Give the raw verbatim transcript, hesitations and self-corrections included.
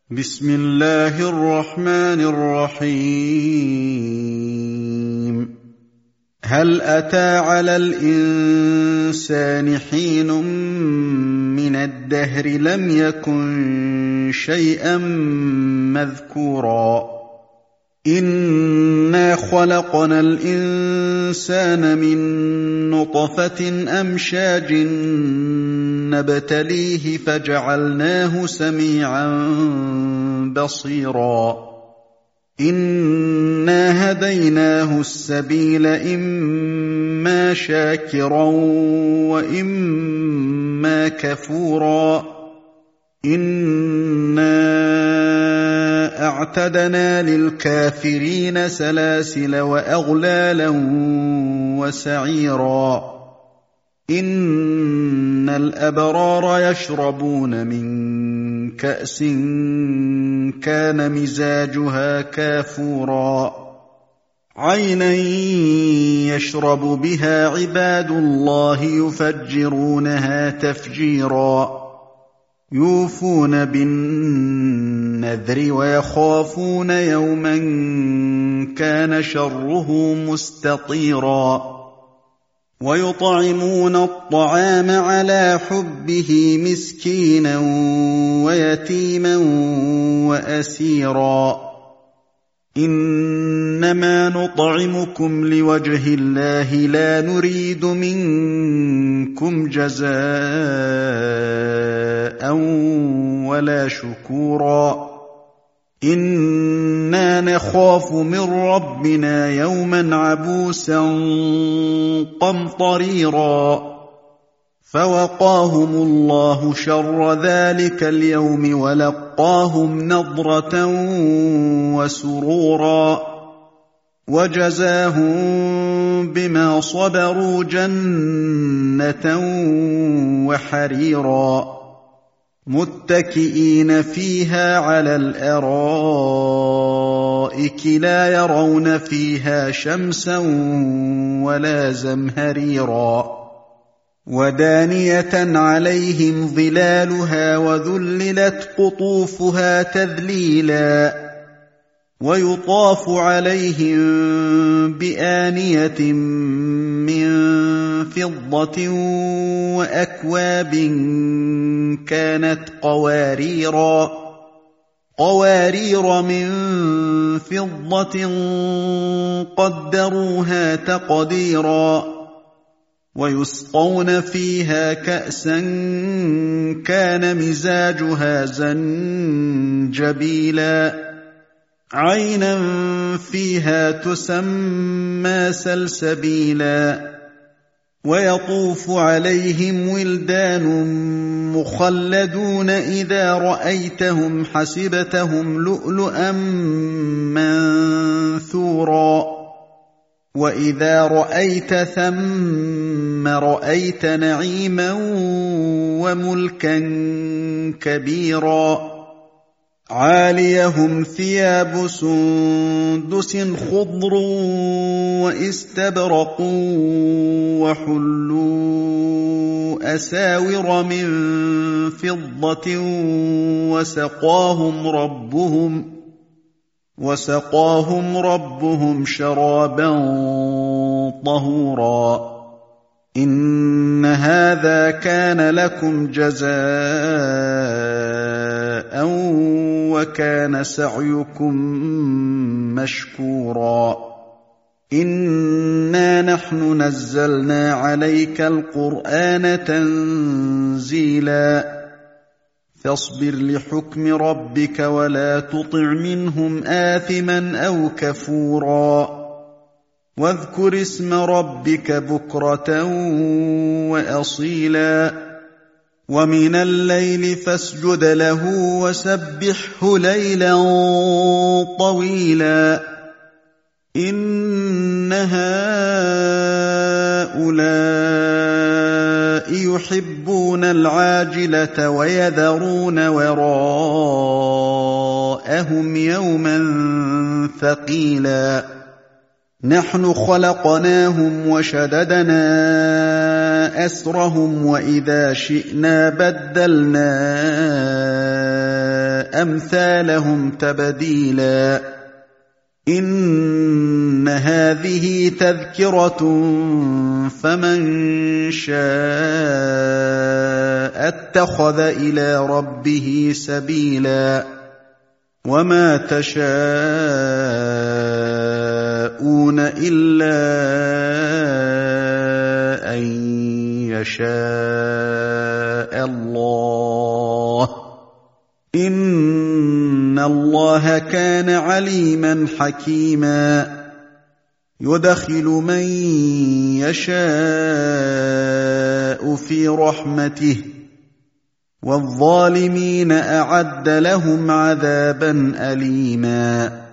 بسم الله الرحمن الرحيم هل أتى على الإنسان حين من الدهر لم يكن شيئا مذكورا إنا خلقنا الإنسان من نطفة أمشاج نبتليه فجعلناه سميعا بصيرا إنا هديناه السبيل إما شاكرا وإما كفورا إنا أعتدنا للكافرين سلاسل وأغلالا وسعيرا إن الأبرار يشربون من كأس كان مزاجها كافورا عينا يشرب بها عباد الله يفجرونها تفجيرا يوفون بالنذر ويخافون يوما كان شره مستطيرا ويطعمون الطعام على حبه مسكينا ويتيما وأسيرا إنما نطعمكم لوجه الله لا نريد منكم جزاء ولا شكورا إنا نخاف من ربنا يوما عبوسا قمطريرا فوقاهم الله شر ذلك اليوم ولقاهم نضرة وسرورا وجزاهم بما صبروا جنة وحريرا متكئين فيها على الأرائك لا يرون فيها شمسا ولا زمهريرا ودانية عليهم ظلالها وذللت قطوفها تذليلا ويطاف عليهم بآنية من فضة وأكواب كانت قواريرا قوارير من فضة قدروها تقديرا ويسقون فيها كأسا كان مزاجها زنجبيلا عينا فيها تسمى سلسبيلا ويطوف عليهم ولدان مخلدون إذا رأيتهم حسبتهم لؤلؤا منثورا وإذا رأيت ثم رأيت نعيما وملكا كبيرا عاليهم ثياب سندس خضر واستبرق وحلوا أساور من فضة وسقاهم ربهم وسقاهم ربهم شرابا طهورا إن هذا كان لكم جزاء وكان سعيكم مشكورا إنا نحن نزلنا عليك القرآن تنزيلا فاصبر لحكم ربك ولا تطع منهم آثما أو كفورا واذكر اسم ربك بكرة وأصيلا ومن الليل فاسجد له وسبحه ليلا طويلا إن هؤلاء يحبون العاجلة ويذرون وراءهم يوما ثقيلا نحن خلقناهم وشددنا أسرهم وإذا شئنا بدلنا أَمْثَالَهُمْ تَبْدِيلًا إِنَّ هَٰذِهِ تَذْكِرَةٌ فَمَن شَاءَ اتَّخَذَ إِلَىٰ رَبِّهِ سَبِيلًا وَمَا تَشَاءُونَ إِلَّا أَن يَشَاءَ اللَّهُ إِنَّ اللَّهَ كَانَ عَلِيمًا حَكِيمًا يُدْخِلُ مَن يَشَاءُ فِي رَحْمَتِهِ وَالظَّالِمِينَ أَعَدَّ لَهُمْ عَذَابًا أَلِيمًا